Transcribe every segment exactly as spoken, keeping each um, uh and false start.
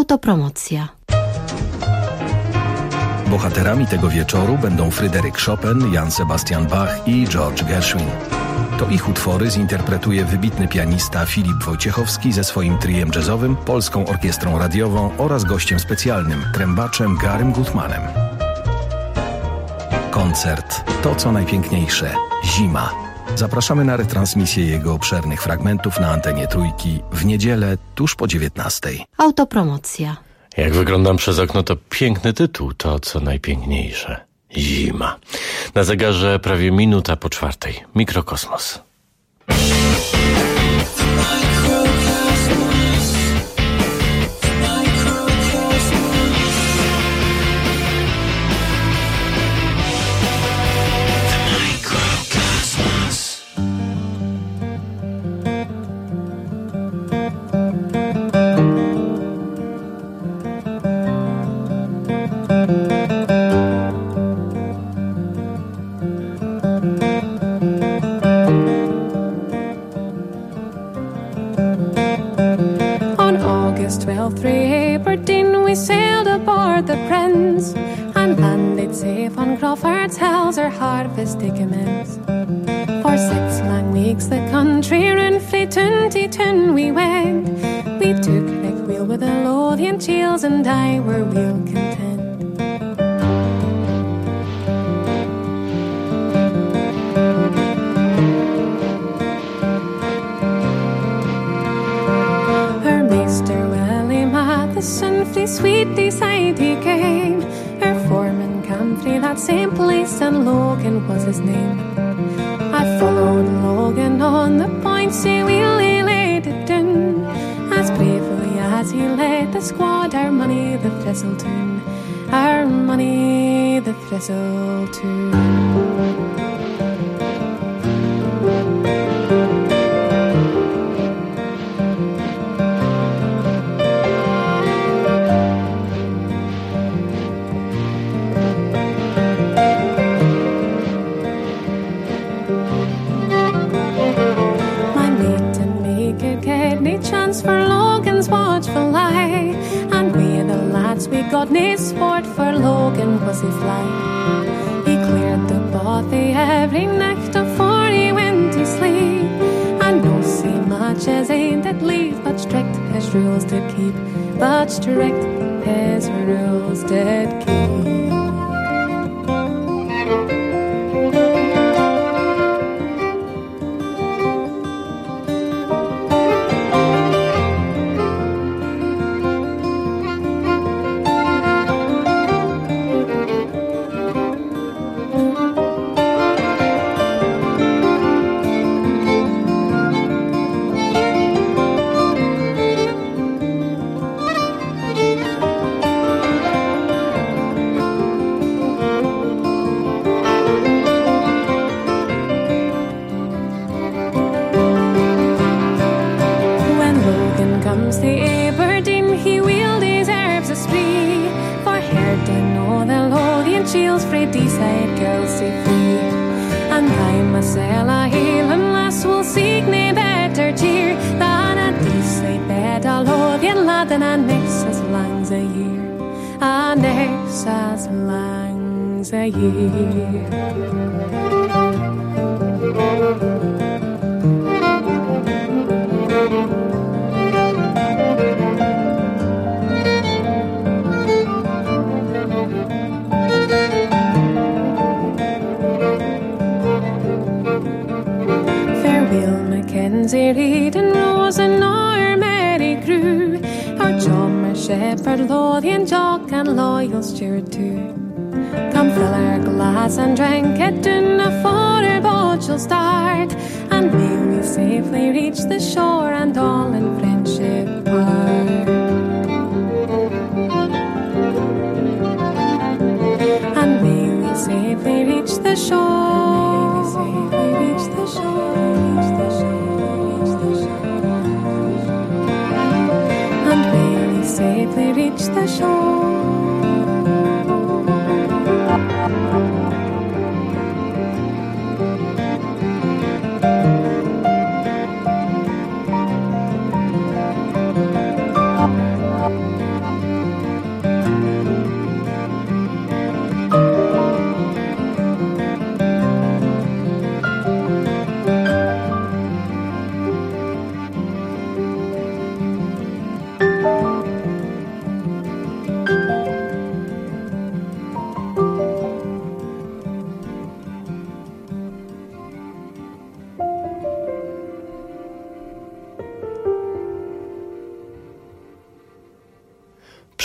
Autopromocja. Bohaterami tego wieczoru będą Fryderyk Chopin, Jan Sebastian Bach i George Gershwin. To ich utwory zinterpretuje wybitny pianista Filip Wojciechowski ze swoim triem jazzowym, Polską Orkiestrą Radiową oraz gościem specjalnym, trębaczem Garym Gutmanem. Koncert To co najpiękniejsze. Zima. Zapraszamy na retransmisję jego obszernych fragmentów na antenie Trójki w niedzielę tuż po dziewiętnastej. Autopromocja. Jak wyglądam przez okno, to piękny tytuł, to co najpiękniejsze. Zima. Na zegarze prawie minuta po czwartej. Mikrokosmos. Harvest commence. For six long weeks the country ran frae tun to tun we went. We took like wheel with the Lothian chills and I were real content. Her Mister Willie Matheson frae sweet beside he came. Her foreman frae that same place and Logan was his name. I followed Logan on the point, say Willie laid it down as bravely as he led the squad. Our money the Thistleton, our money the Thistleton. For Logan's watchful eye, and we the lads we got nae sport for Logan was he fly. He cleared the bothy every night afore he went to sleep, and no see much as ain't that leave, but strict his rules did keep, but strict his rules did keep. Steward too. Come fill our glass and drink it down afore our boat shall start, and may we safely reach the shore and all in friendship part. And may we safely reach the shore, safely reach the shore, reach the shore, reach the shore. And may we safely reach the shore.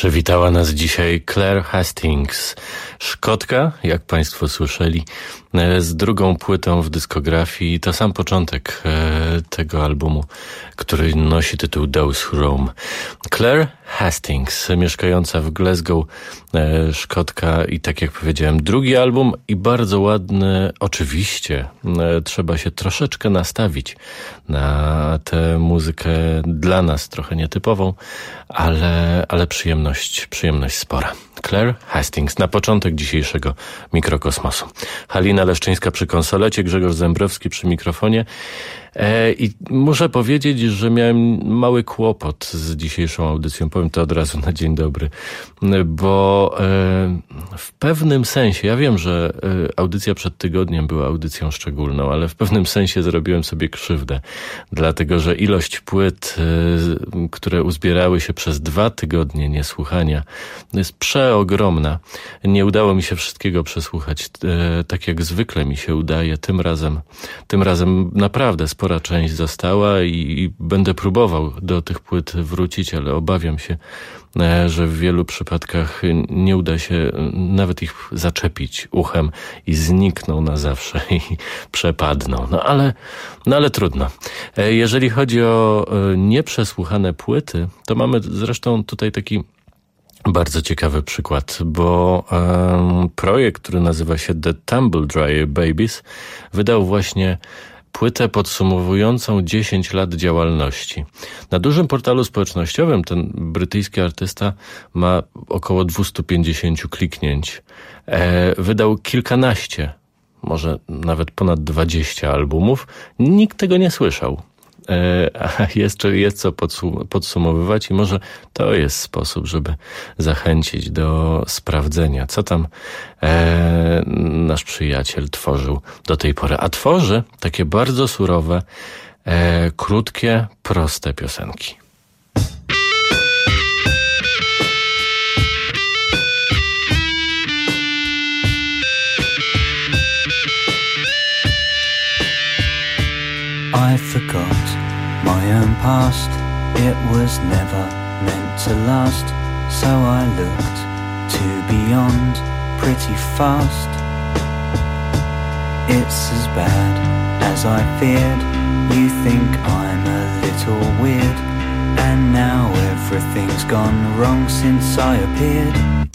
Przywitała nas dzisiaj Claire Hastings, Szkotka, jak Państwo słyszeli, z drugą płytą w dyskografii. To sam początek tego albumu, który nosi tytuł Those Who Roam. Claire Hastings, mieszkająca w Glasgow, Szkotka i tak jak powiedziałem, drugi album i bardzo ładny. Oczywiście trzeba się troszeczkę nastawić na tę muzykę dla nas trochę nietypową, ale, ale przyjemność, przyjemność spora. Claire Hastings na początek dzisiejszego Mikrokosmosu. Halina Leszczyńska przy konsolecie, Grzegorz Zembrowski przy mikrofonie. E, I muszę powiedzieć, że miałem mały kłopot z dzisiejszą audycją. Powiem to od razu na dzień dobry. Bo e, w pewnym sensie, ja wiem, że e, audycja przed tygodniem była audycją szczególną, ale w pewnym sensie zrobiłem sobie krzywdę. Dlatego, że ilość płyt, e, które uzbierały się przez dwa tygodnie niesłuchania, jest przeogromna. Nie udało mi się wszystkiego przesłuchać, e, tak jak zwykle mi się udaje. Tym razem, tym razem naprawdę spora część została i, i będę próbował do tych płyt wrócić, ale obawiam się, e, że w wielu przypadkach nie uda się nawet ich zaczepić uchem i znikną na zawsze i przepadną. No ale, no ale trudno. E, jeżeli chodzi o e, nieprzesłuchane płyty, to mamy zresztą tutaj taki bardzo ciekawy przykład, bo um, projekt, który nazywa się The Tumble Dryer Babies, wydał właśnie płytę podsumowującą dziesięć lat działalności. Na dużym portalu społecznościowym ten brytyjski artysta ma około dwieście pięćdziesiąt kliknięć. E, wydał kilkanaście, może nawet ponad dwadzieścia albumów. Nikt tego nie słyszał. A jeszcze jest co podsumowywać i może to jest sposób, żeby zachęcić do sprawdzenia, co tam e, nasz przyjaciel tworzył do tej pory. A tworzy takie bardzo surowe, e, krótkie, proste piosenki. I forgot my own past, it was never meant to last, so I looked to beyond pretty fast. It's as bad as I feared, you think I'm a little weird, and now everything's gone wrong since I appeared.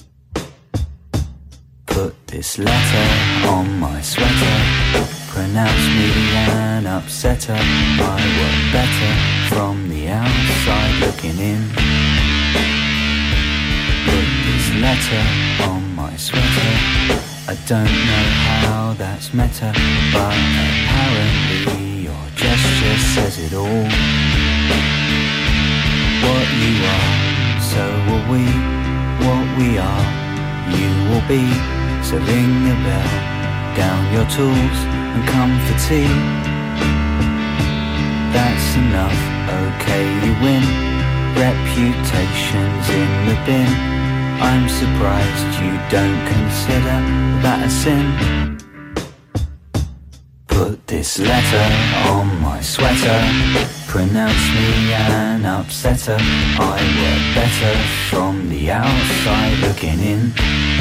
Put this letter on my sweater, pronounce me an upsetter, I work better from the outside looking in. Put this letter on my sweater, I don't know how that's meta, but apparently your gesture says it all. What you are, so will we, what we are, you will be, so ring the bell, down your tools and come for tea. That's enough, okay you win, reputation's in the bin. I'm surprised you don't consider that a sin. Put this letter on my sweater, pronounce me an upsetter, I work better from the outside looking in.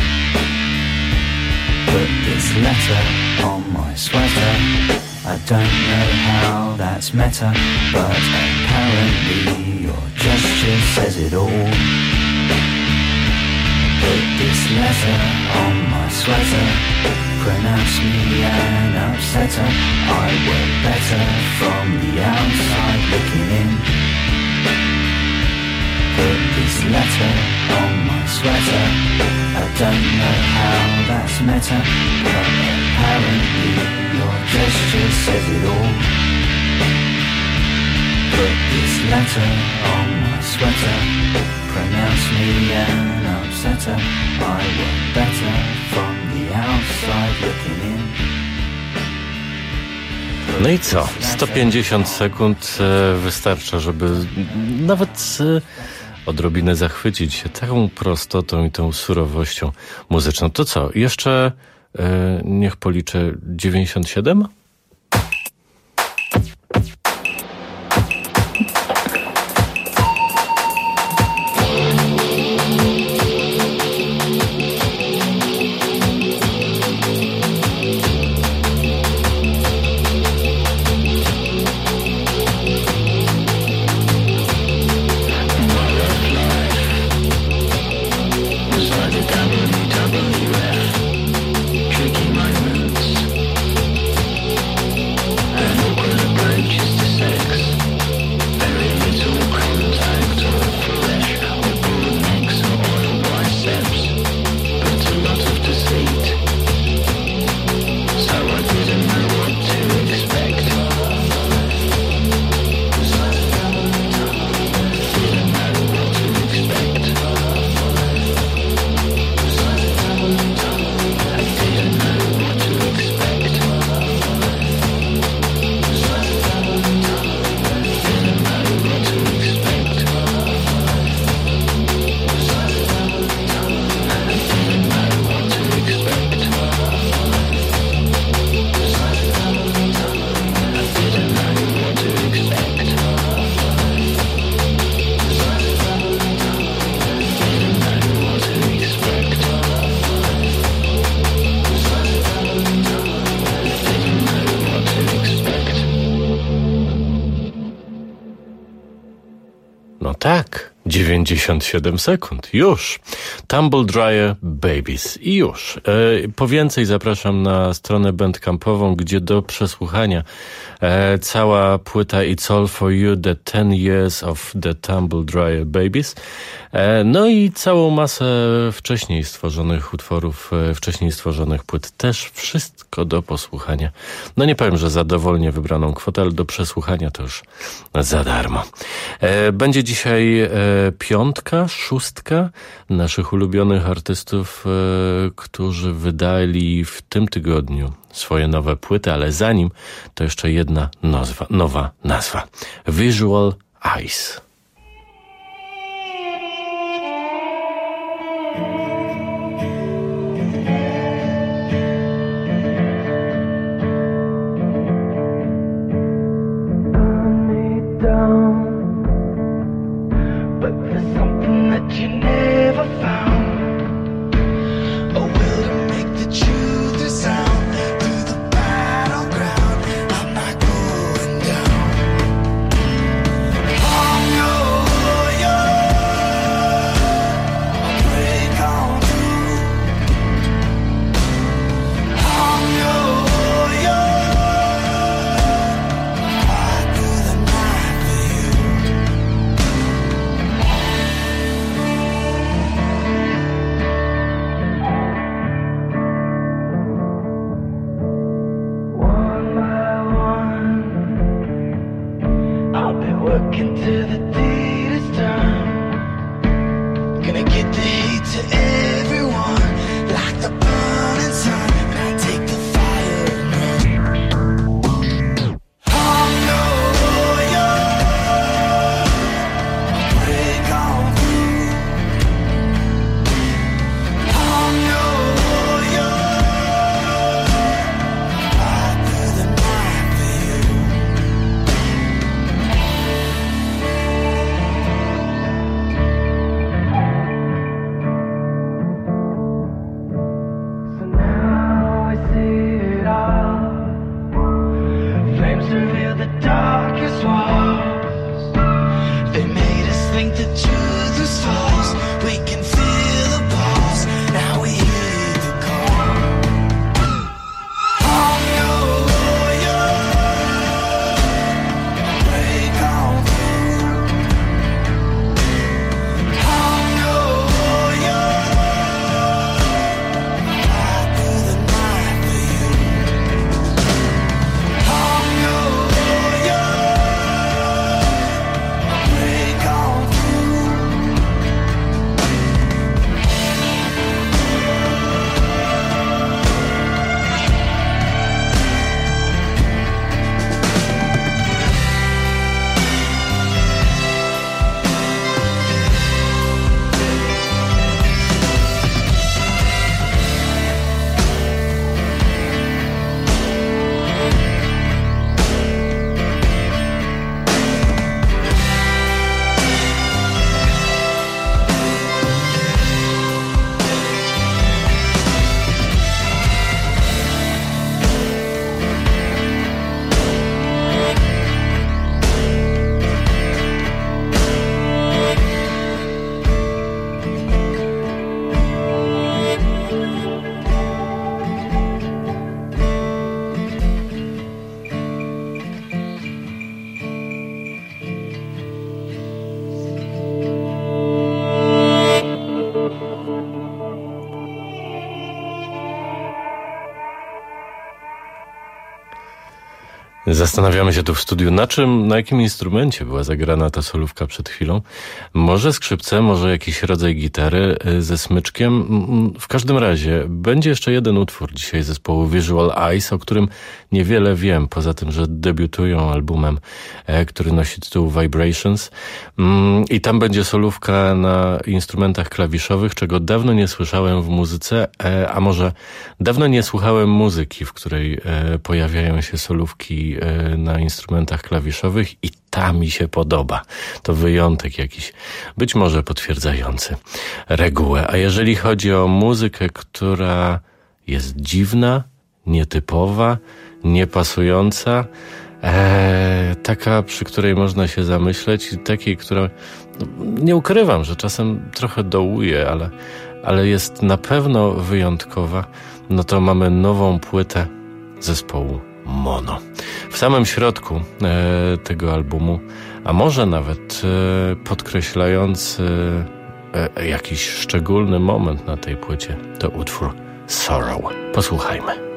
Put this letter on my sweater, I don't know how that's meta, but apparently your gesture says it all. Put this letter on my sweater, pronounce me an upsetter, I work better from the outside looking in. Put this letter on my sweater, I don't know how that's meta, but apparently your gesture says it all. Put this letter on my sweater, pronounce me an upsetter, I work better from the outside looking in. No i co? sto pięćdziesiąt sekund wystarcza, żeby nawet odrobinę zachwycić się taką prostotą i tą surowością muzyczną. To co? Jeszcze yy, niech policzę dziewięćdziesiąt siedem? tak, dziewięćdziesiąt siedem sekund. Już. Tumble Dryer Babies. I już. E, po więcej zapraszam na stronę bandcampową, gdzie do przesłuchania e, cała płyta It's All For You, The ten Years of the Tumble Dryer Babies. E, no i całą masę wcześniej stworzonych utworów, e, wcześniej stworzonych płyt. Też wszystko do posłuchania. No nie powiem, że za dowolnie wybraną kwotę, ale do przesłuchania to już za darmo. E, będzie dzisiaj e, piątka, szóstka naszych ulubionych artystów, e, którzy wydali w tym tygodniu swoje nowe płyty, ale zanim to jeszcze jedna nazwa, nowa nazwa. Visual Eyes. Zastanawiamy się tu w studiu, na czym, na jakim instrumencie była zagrana ta solówka przed chwilą. Może skrzypce, może jakiś rodzaj gitary ze smyczkiem. W każdym razie będzie jeszcze jeden utwór dzisiaj zespołu Visual Eyes, o którym niewiele wiem, poza tym, że debiutują albumem, który nosi tytuł Vibrations. I tam będzie solówka na instrumentach klawiszowych, czego dawno nie słyszałem w muzyce, a może dawno nie słuchałem muzyki, w której pojawiają się solówki na instrumentach klawiszowych i ta mi się podoba. To wyjątek jakiś, być może potwierdzający regułę. A jeżeli chodzi o muzykę, która jest dziwna, nietypowa, niepasująca, E, taka, przy której można się zamyśleć i takiej, która, no, nie ukrywam, że czasem trochę dołuje, ale, ale jest na pewno wyjątkowa. No to mamy nową płytę zespołu Mono. W samym środku e, tego albumu, a może nawet e, podkreślający e, jakiś szczególny moment na tej płycie, to utwór Sorrow. Posłuchajmy.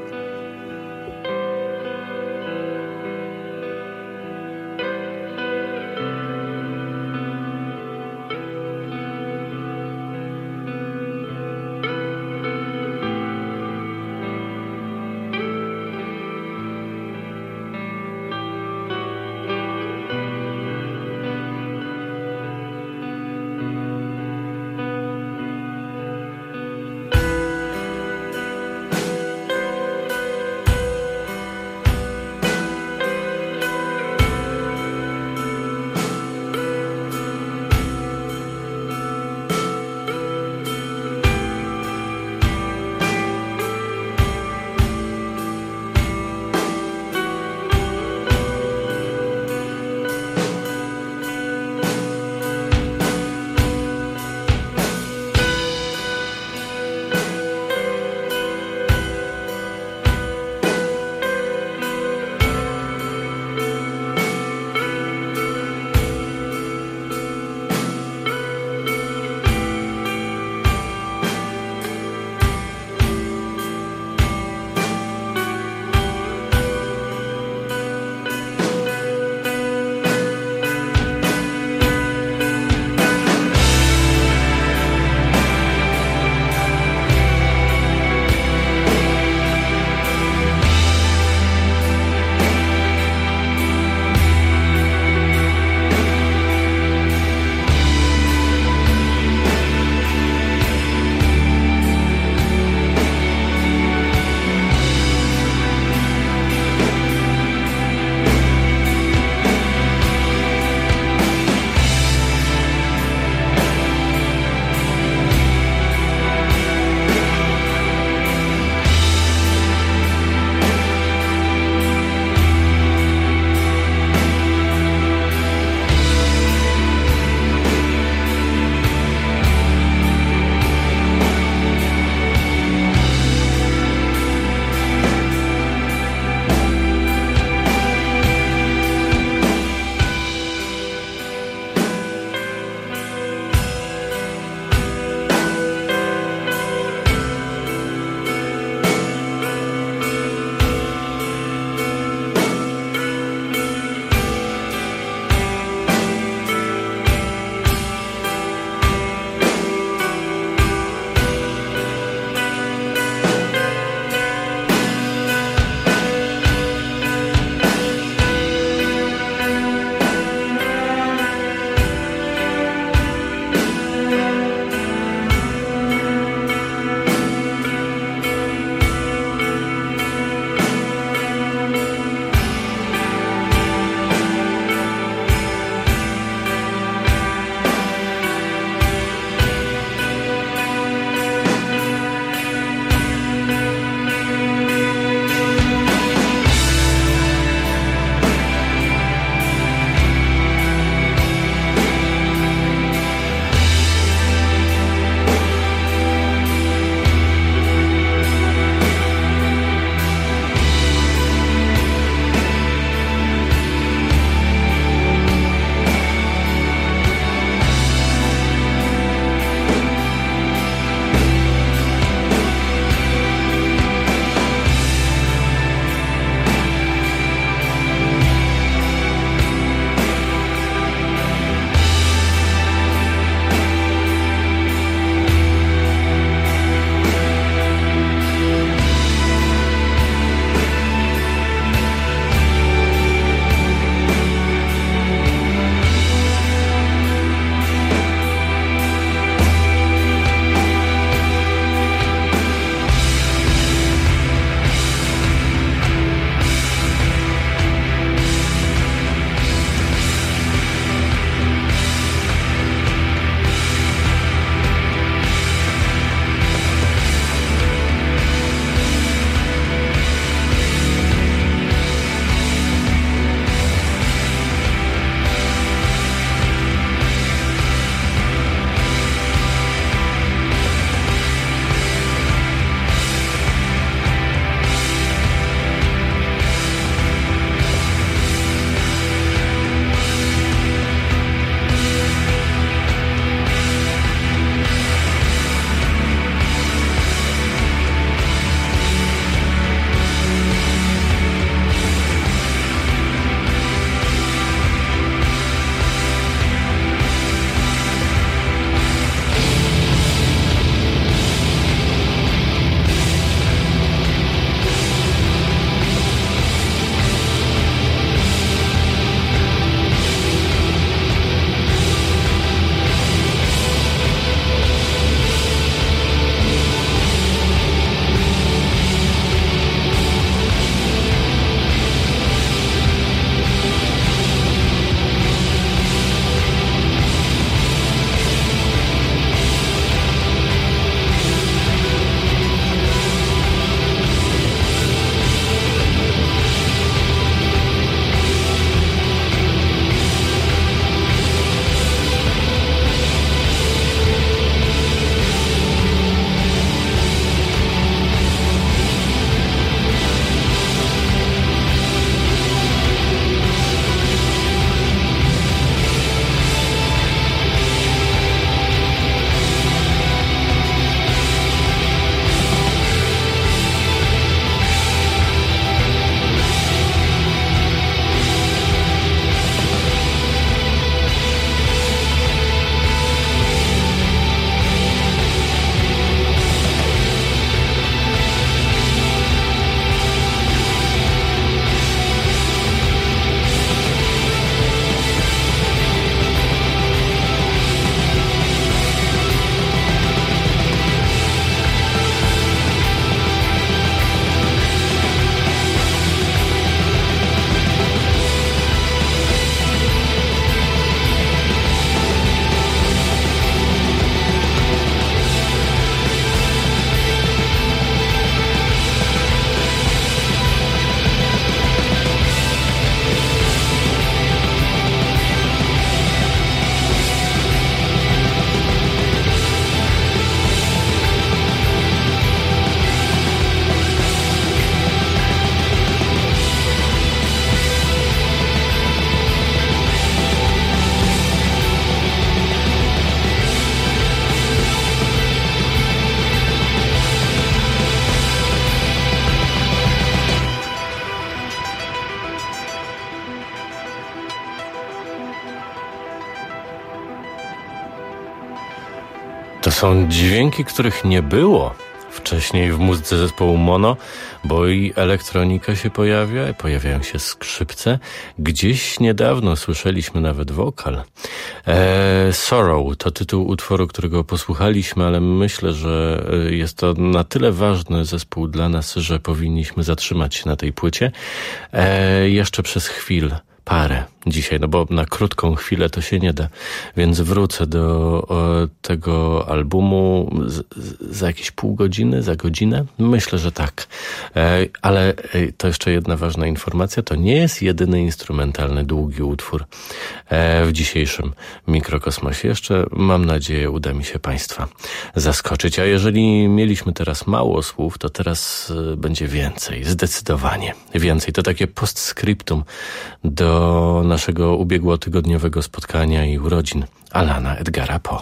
są dźwięki, których nie było wcześniej w muzyce zespołu Mono, bo i elektronika się pojawia, pojawiają się skrzypce. Gdzieś niedawno słyszeliśmy nawet wokal. E, Sorrow to tytuł utworu, którego posłuchaliśmy, ale myślę, że jest to na tyle ważny zespół dla nas, że powinniśmy zatrzymać się na tej płycie e, jeszcze przez chwilę. Parę dzisiaj, no bo na krótką chwilę to się nie da, więc wrócę do o, tego albumu z, z, za jakieś pół godziny, za godzinę? Myślę, że tak. E, ale e, to jeszcze jedna ważna informacja, to nie jest jedyny instrumentalny, długi utwór e, w dzisiejszym mikrokosmosie. Jeszcze, mam nadzieję, uda mi się Państwa zaskoczyć, a jeżeli mieliśmy teraz mało słów, to teraz e, będzie więcej, zdecydowanie więcej. To takie postscriptum do naszego ubiegłotygodniowego spotkania i urodzin Alana Edgara Poe.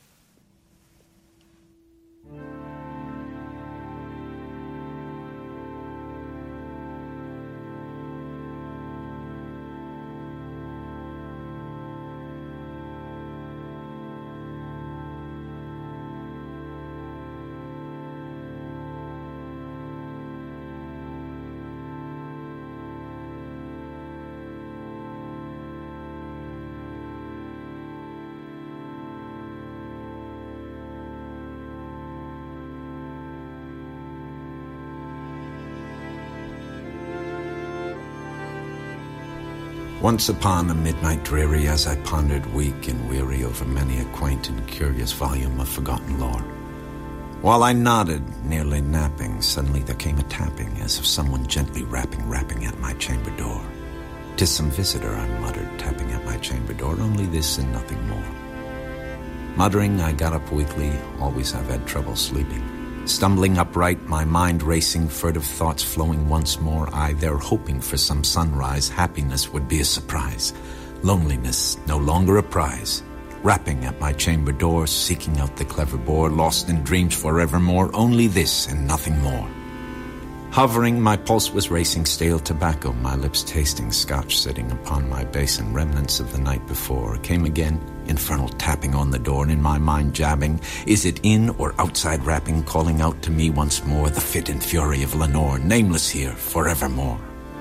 Once upon a midnight dreary, as I pondered weak and weary over many a quaint and curious volume of forgotten lore, while I nodded, nearly napping, suddenly there came a tapping, as of someone gently rapping, rapping at my chamber door. "'Tis some visitor," I muttered, tapping at my chamber door, "only this and nothing more." Muttering, I got up weakly, always I've had trouble sleeping. Stumbling upright, my mind racing, furtive thoughts flowing once more, I there hoping for some sunrise, happiness would be a surprise, loneliness no longer a prize. Rapping at my chamber door, seeking out the clever bore, lost in dreams forevermore, only this and nothing more. Hovering, my pulse was racing, stale tobacco, my lips tasting scotch, sitting upon my basin, remnants of the night before. Came again, infernal tapping on the door, and in my mind jabbing, is it in or outside rapping, calling out to me once more the fit and fury of Lenore, nameless here forevermore.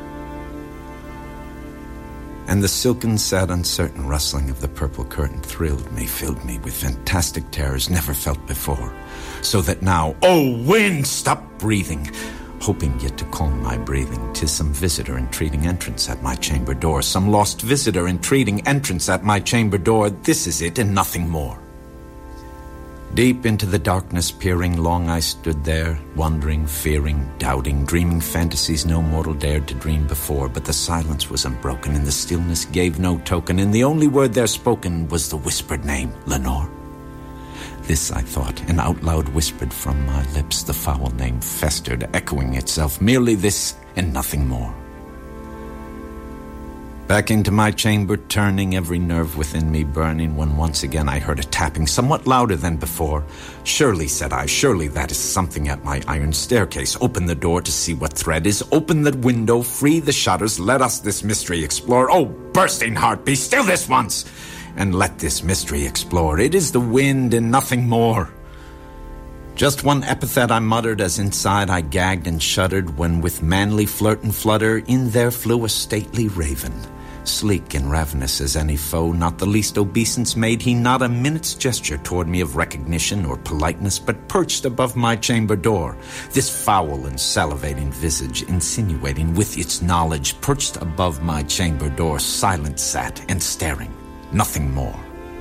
And the silken, sad, uncertain rustling of the purple curtain thrilled me, filled me with fantastic terrors never felt before, so that now, oh wind, stop breathing, hoping yet to calm my breathing. 'Tis some visitor entreating entrance at my chamber door, some lost visitor entreating entrance at my chamber door. This is it and nothing more. Deep into the darkness peering, long I stood there, wondering, fearing, doubting, dreaming fantasies no mortal dared to dream before. But the silence was unbroken, and the stillness gave no token, and the only word there spoken was the whispered name, Lenore. This I thought, and out loud whispered from my lips. The foul name festered, echoing itself, merely this and nothing more. Back into my chamber turning, every nerve within me burning, when once again I heard a tapping, somewhat louder than before. Surely, said I, surely that is something at my iron staircase. Open the door to see what thread is. Open the window, free the shutters, let us this mystery explore. Oh, bursting heart, be still this once, and let this mystery explore. It is the wind and nothing more. Just one epithet I muttered, as inside I gagged and shuddered, when with manly flirt and flutter in there flew a stately raven, sleek and ravenous as any foe, not the least obeisance made he, not a minute's gesture toward me of recognition or politeness, but perched above my chamber door, this foul and salivating visage insinuating with its knowledge, perched above my chamber door, silent sat and staring, nothing more.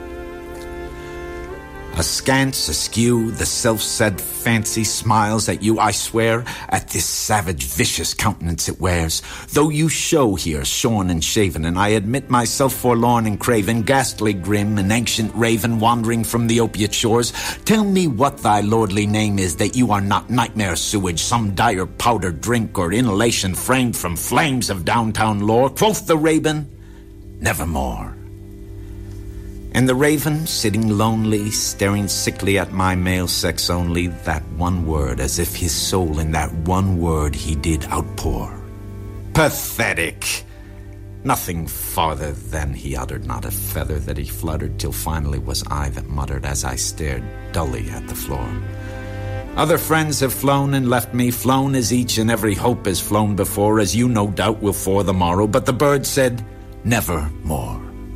Askance, askew, the self-said fancy smiles at you, I swear, at this savage, vicious countenance it wears. Though you show here shorn and shaven, and I admit myself forlorn and craven, ghastly grim, an ancient raven wandering from the opiate shores, tell me what thy lordly name is, that you are not nightmare sewage, some dire powder drink or inhalation framed from flames of downtown lore. Quoth the raven, nevermore. And the raven, sitting lonely, staring sickly at my male sex only, that one word, as if his soul in that one word he did outpour. Pathetic! Nothing farther than he uttered, not a feather that he fluttered, till finally was I that muttered as I stared dully at the floor. Other friends have flown and left me, flown as each and every hope has flown before, as you no doubt will for the morrow, but the bird said, never more.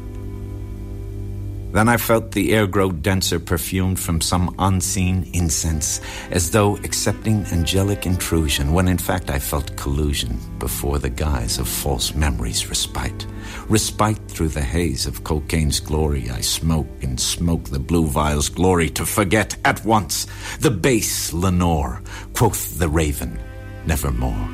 Then I felt the air grow denser, perfumed from some unseen incense, as though accepting angelic intrusion, when in fact I felt collusion before the guise of false memories' respite. Respite through the haze of cocaine's glory, I smoke and smoke the blue vial's glory, to forget at once the base Lenore, quoth the raven, nevermore.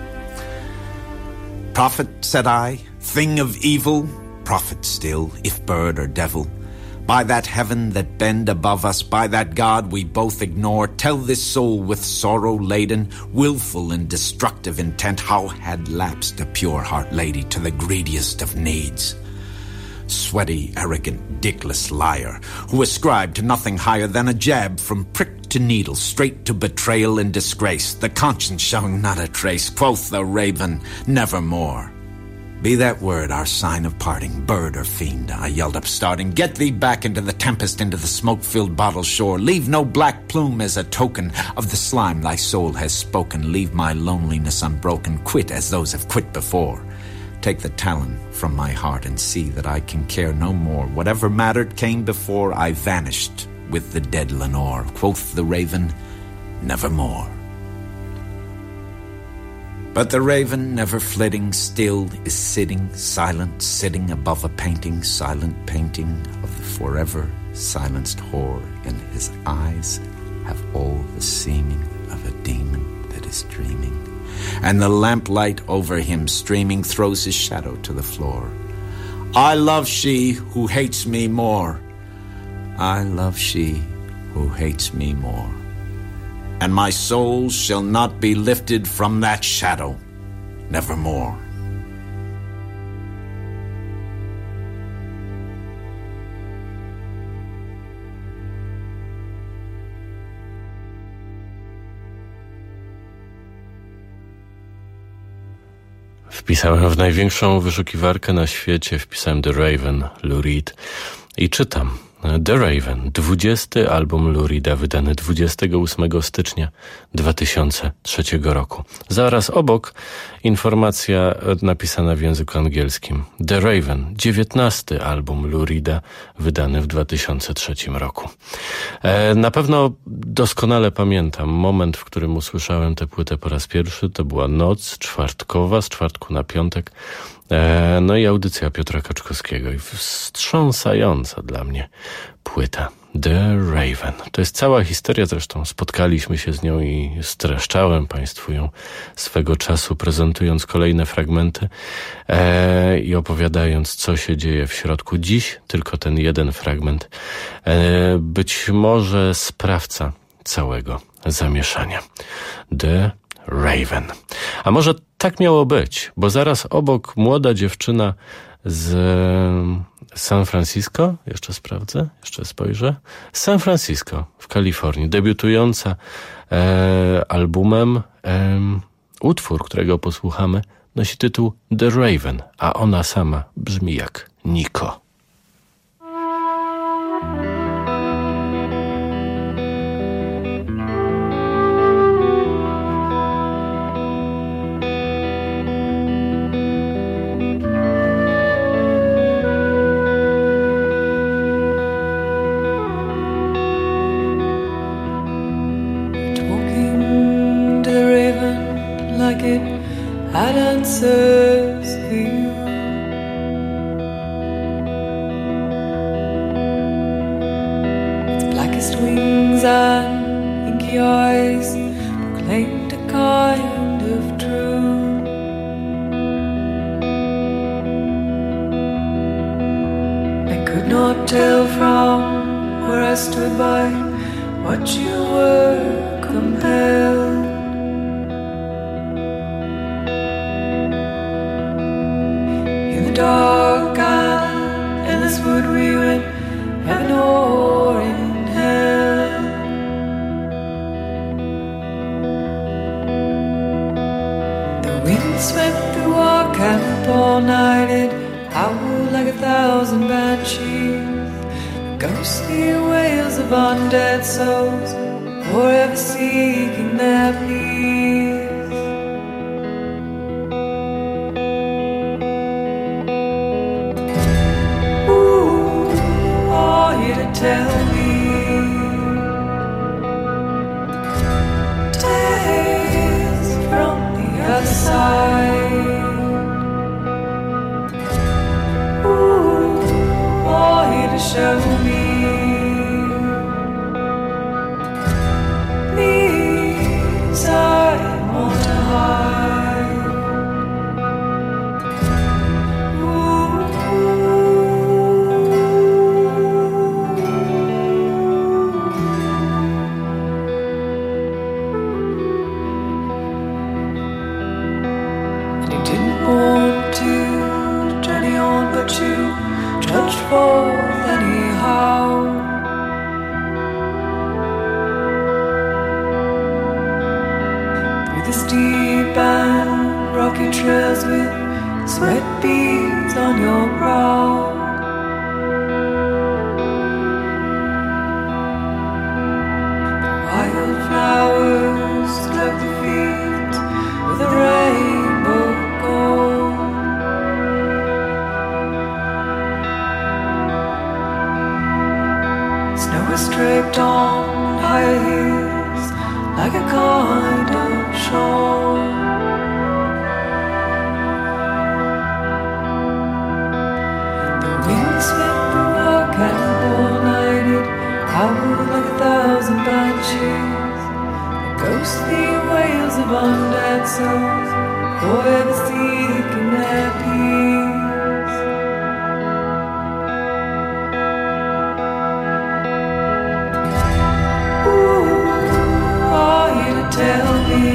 Prophet, said I, thing of evil, prophet still, if bird or devil, by that heaven that bend above us, by that God we both ignore, tell this soul with sorrow laden, willful and destructive intent, how had lapsed a pure heart lady to the greediest of needs. Sweaty, arrogant, dickless liar, who ascribed to nothing higher than a jab from prick to needle, straight to betrayal and disgrace, the conscience showing not a trace, quoth the raven, nevermore. Be that word our sign of parting, bird or fiend, I yelled up starting, get thee back into the tempest, into the smoke-filled bottle shore, leave no black plume as a token of the slime thy soul has spoken, leave my loneliness unbroken, quit as those have quit before. Take the talon from my heart and see that I can care no more. Whatever mattered came before, I vanished with the dead Lenore, quoth the raven, nevermore. But the raven, never flitting, still is sitting, silent, sitting above a painting, silent painting of the forever silenced whore, and his eyes have all the seeming of a demon that is dreaming, and the lamplight over him streaming throws his shadow to the floor. I love she who hates me more. I love she who hates me more. And my soul shall not be lifted from that shadow, nevermore. Wpisałem w największą wyszukiwarkę na świecie, wpisałem The Raven, Lou Reed i czytam. The Raven, dwudziesty album Lou Reeda, wydany dwudziestego ósmego stycznia dwa tysiące trzeciego roku. Zaraz obok informacja napisana w języku angielskim. The Raven, dziewiętnasty album Lou Reeda, wydany w dwa tysiące trzecim roku. E, na pewno doskonale pamiętam moment, w którym usłyszałem tę płytę po raz pierwszy. To była noc czwartkowa, z czwartku na piątek. No i audycja Piotra Kaczkowskiego i wstrząsająca dla mnie płyta The Raven. To jest cała historia, zresztą spotkaliśmy się z nią i streszczałem Państwu ją swego czasu, prezentując kolejne fragmenty e, i opowiadając, co się dzieje w środku. Dziś tylko ten jeden fragment, e, być może sprawca całego zamieszania. The Raven. A może tak miało być, bo zaraz obok młoda dziewczyna z San Francisco, jeszcze sprawdzę, jeszcze spojrzę, z San Francisco w Kalifornii, debiutująca e, albumem, e, utwór, którego posłuchamy, nosi tytuł The Raven, a ona sama brzmi jak Nico. Had answers for you. Its blackest wings and inky eyes proclaimed a kind of truth. I could not tell from where I stood by what you were compelled. Dark and endless wood we went, heaven or in hell. The wind swept through our camp all nighted, howl like a thousand banshees, ghostly wails of undead souls, forever seeking their peace. Ooh, are you to tell me tales from the other side? Ooh, are you to show me these I want to hide? Ooh. And you didn't want to journey on, but you trudged forth anyhow. Through the steep and rocky trails with sweat beads on your brow. Wildflowers cloak the fields with a rainbow gold. Snow is draped on higher hills like a kind of shawl. The wind swept the rock and all-nighted, howled like a thousand banshees, the ghostly wails of undead souls, forever seeking their peace. Tell me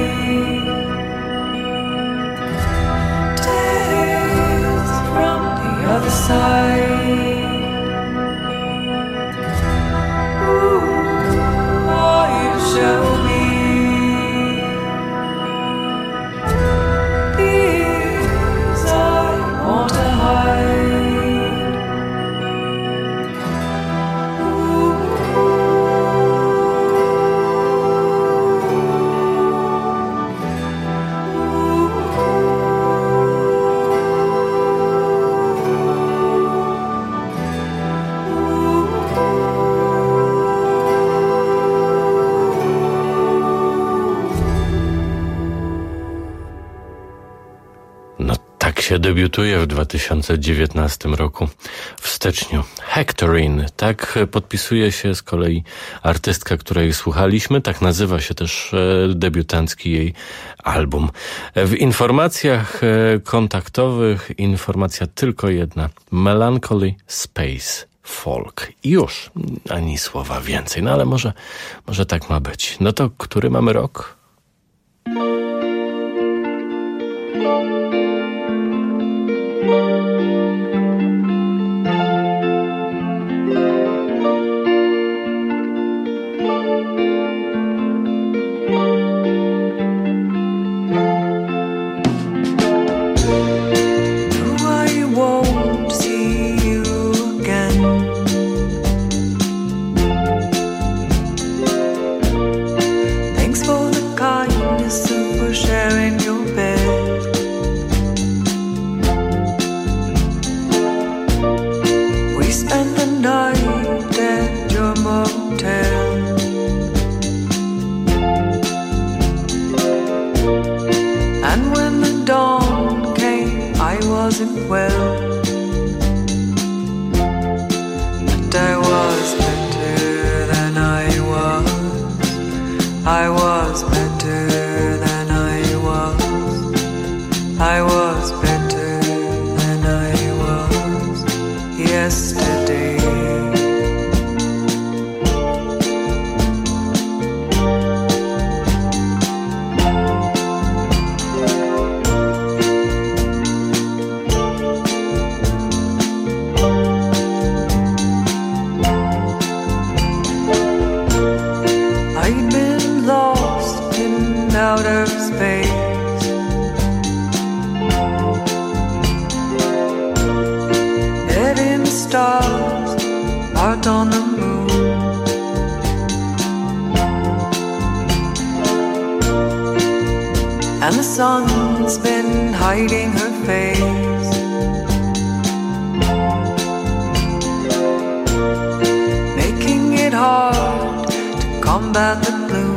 tales from the other side. Ooh, are you to show me these I want to hide? Ooh. Się debiutuje w dwa tysiące dziewiętnastym roku w styczniu. Hectorine, tak podpisuje się z kolei artystka, której słuchaliśmy, tak nazywa się też debiutancki jej album. W informacjach kontaktowych informacja tylko jedna: Melancholy Space Folk. I już, ani słowa więcej, no ale może, może tak ma być. No to który mamy rok? outer space. and the sun's been hiding her face. Making it hard to combat the gloom.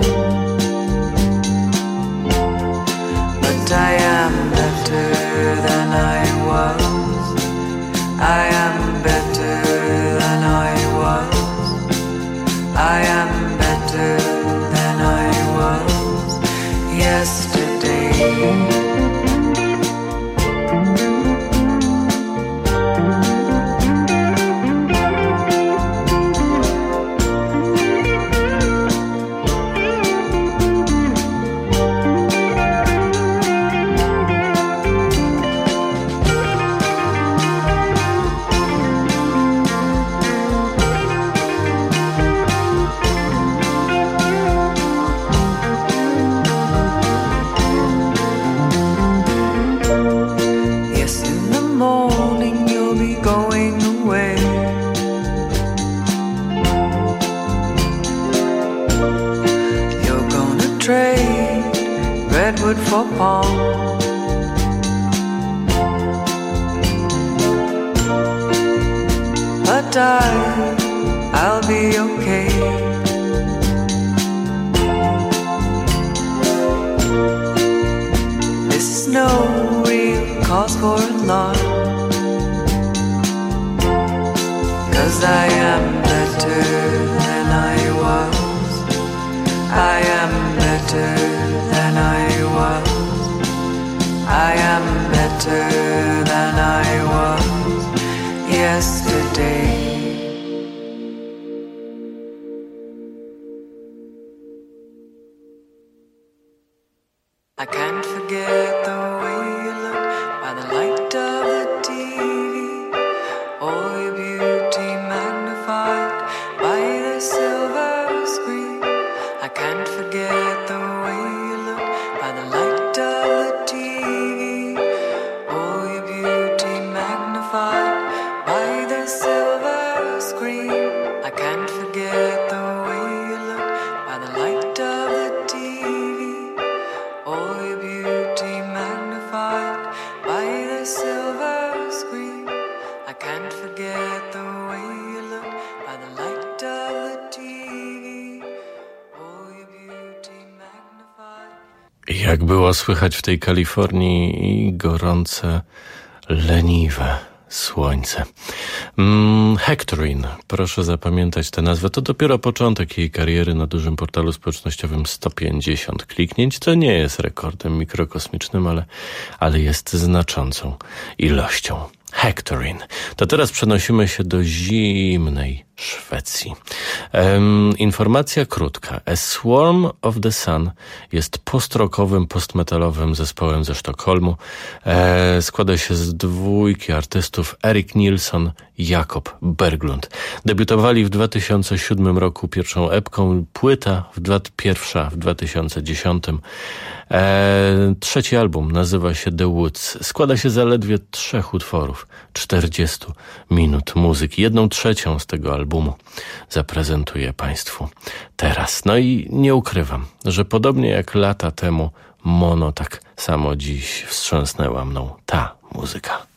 But I am better than I was. I am better than I was. I am better than I was yesterday. Redwood for palm. But I, I'll be okay. This is no real cause for alarm, 'cause I am better than I was. I am better than I was. I am better than I was yesterday. I can't forget the way you look by the light of the T V. All your beauty magnified by the silver screen. I can't forget the way you look by the light of the T V. Oh, your beauty magnified by the silver screen. I can't forget the way you look by the light of the T V. Oh, your beauty magnified by the silver screen. I can't forget the way you look by the light of the T V. Jak było słychać w tej Kalifornii i gorące, leniwe słońce. Mm, Hectorine, proszę zapamiętać tę nazwę. To dopiero początek jej kariery na dużym portalu społecznościowym. sto pięćdziesiąt kliknięć. To nie jest rekordem mikrokosmicznym, ale, ale jest znaczącą ilością. Hectorine. To teraz przenosimy się do zimnej Szwecji. Um, informacja krótka. A Swarm of the Sun jest post-rockowym, postmetalowym zespołem ze Sztokholmu. E, składa się z dwójki artystów Erik Nilsson, Jakob Berglund. Debiutowali w dwa tysiące siódmym roku pierwszą epką, płyta w dwa, pierwsza w dwa tysiące dziesiątym. E, trzeci album nazywa się The Woods. Składa się zaledwie trzech utworów, czterdziestu minut muzyki. Jedną trzecią z tego albumu zaprezentuję Państwu teraz. No i nie ukrywam, że podobnie jak lata temu Mono, tak samo dziś wstrząsnęła mną ta muzyka.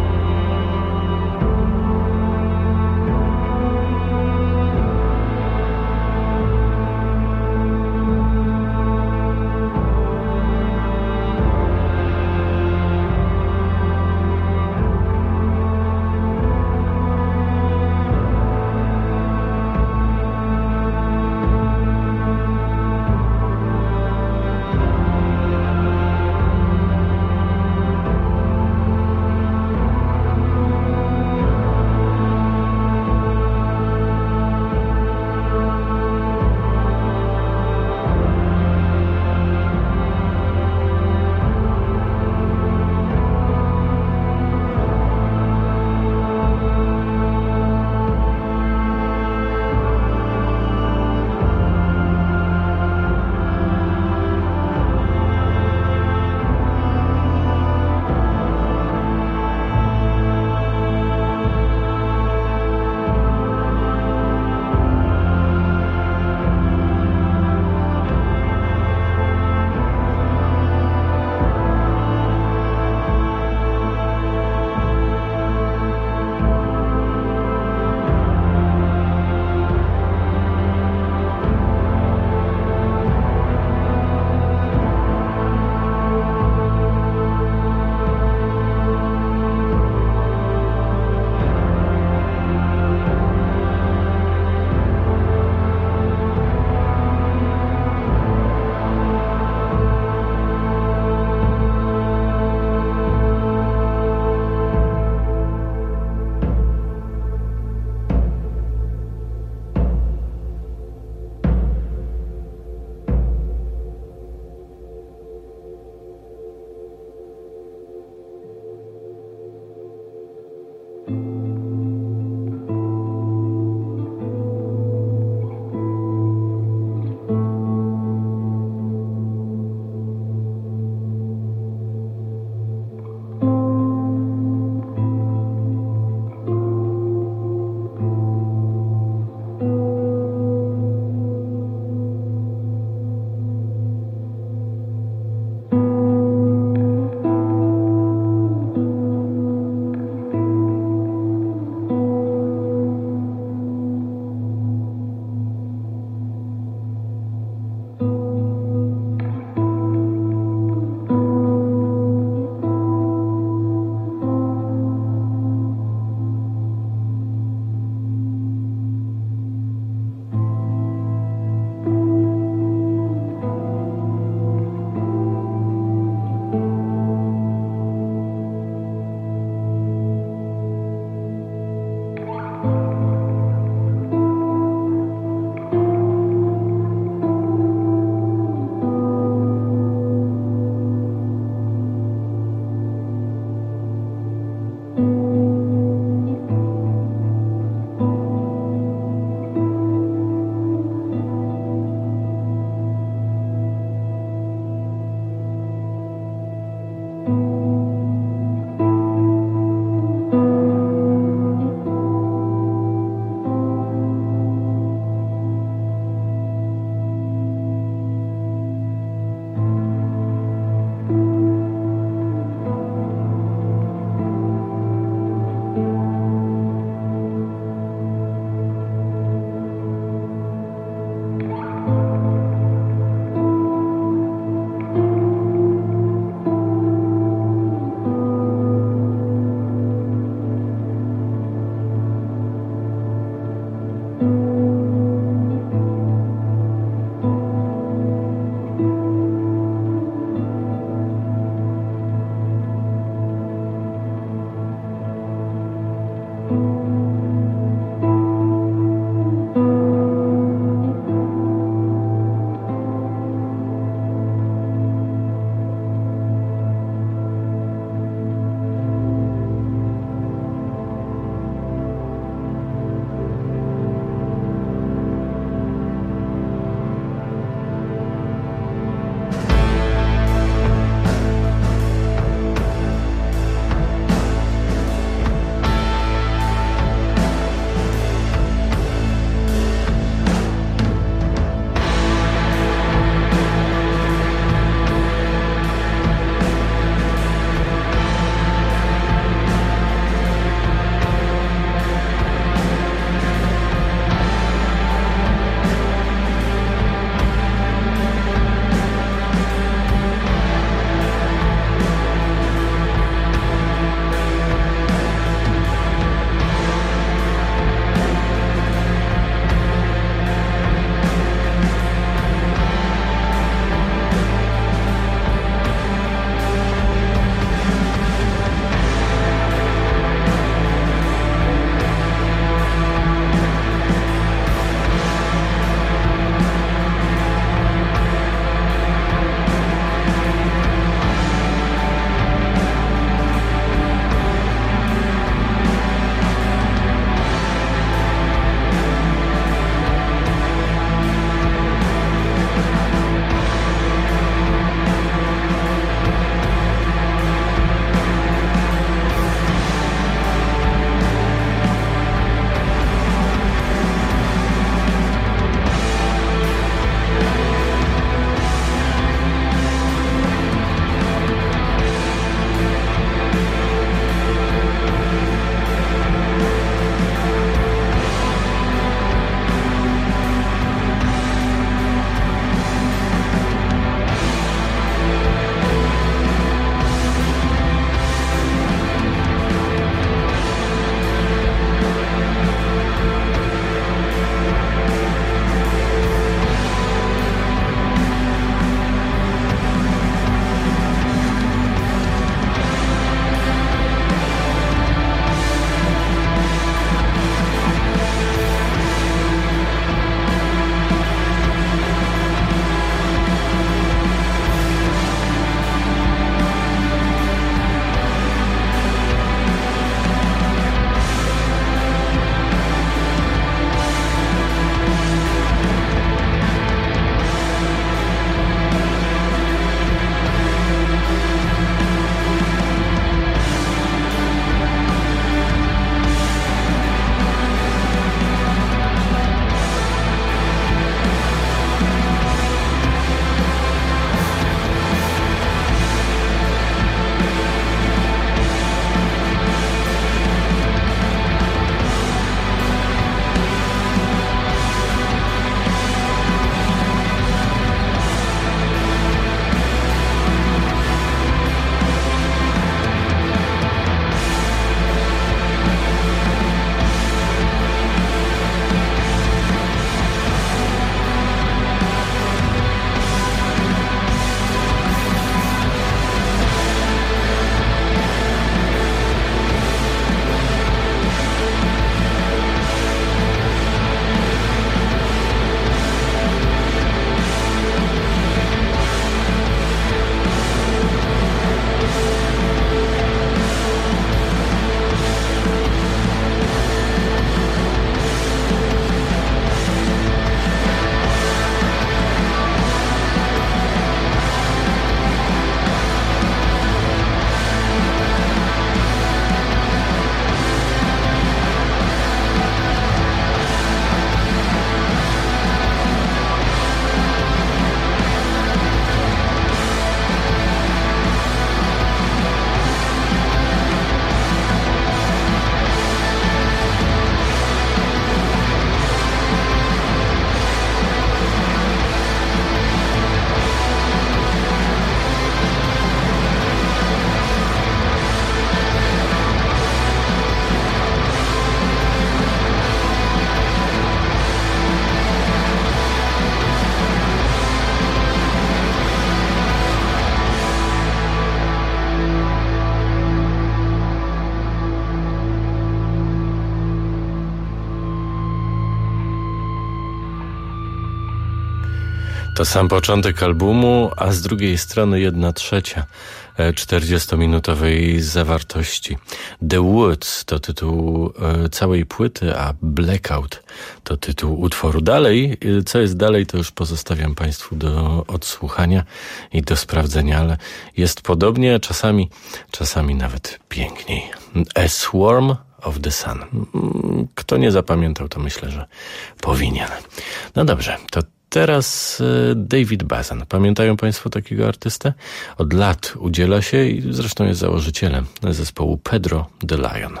To sam początek albumu, a z drugiej strony jedna trzecia czterdziestominutowej zawartości. The Woods to tytuł e, całej płyty, a Blackout to tytuł utworu. Dalej, co jest dalej, to już pozostawiam Państwu do odsłuchania i do sprawdzenia, ale jest podobnie, czasami, czasami nawet piękniej. A Swarm of the Sun. Kto nie zapamiętał, to myślę, że powinien. No dobrze, to teraz David Bazan. Pamiętają Państwo takiego artystę? Od lat udziela się i zresztą jest założycielem zespołu Pedro the Lion.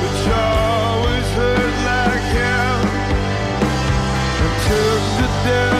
Took the devil